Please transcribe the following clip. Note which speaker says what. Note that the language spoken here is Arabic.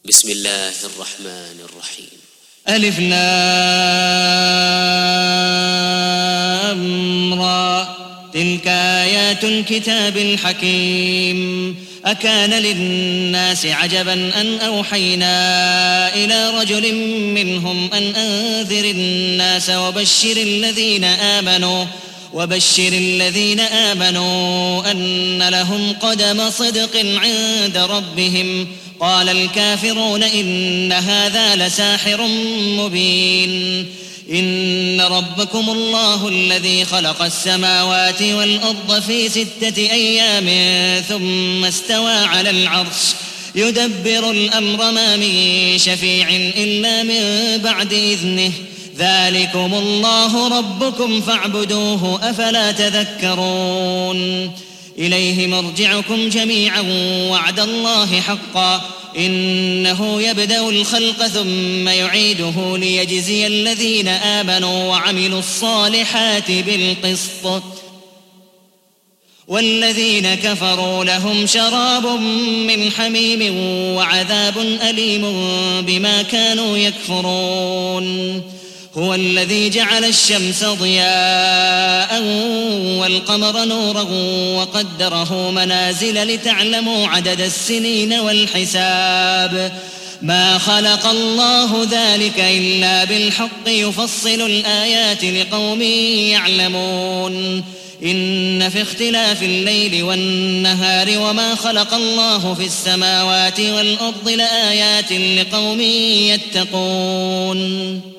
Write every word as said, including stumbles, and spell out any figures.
Speaker 1: بسم الله الرحمن الرحيم.
Speaker 2: ألف لام را تلك آيات الكتاب الحكيم. أكان للناس عجبا أن أوحينا إلى رجل منهم أن أنذر الناس وبشر الذين آمنوا وبشر الذين آمنوا أن لهم قدم صدق عند ربهم. قال الكافرون إن هذا لساحر مبين. إن ربكم الله الذي خلق السماوات والأرض في ستة أيام ثم استوى على العرش يدبر الأمر ما من شفيع إلا من بعد إذنه. ذلكم الله ربكم فاعبدوه أفلا تذكرون. إليه مرجعكم جميعا وعد الله حقا إنه يبدأ الخلق ثم يعيده ليجزي الذين آمنوا وعملوا الصالحات بالقسط والذين كفروا لهم شراب من حميم وعذاب أليم بما كانوا يكفرون. هو الذي جعل الشمس ضياء والقمر نورا وقدره منازل لتعلموا عدد السنين والحساب. ما خلق الله ذلك إلا بالحق يفصل الآيات لقوم يعلمون. إن في اختلاف الليل والنهار وما خلق الله في السماوات والأرض لآيات لقوم يتقون.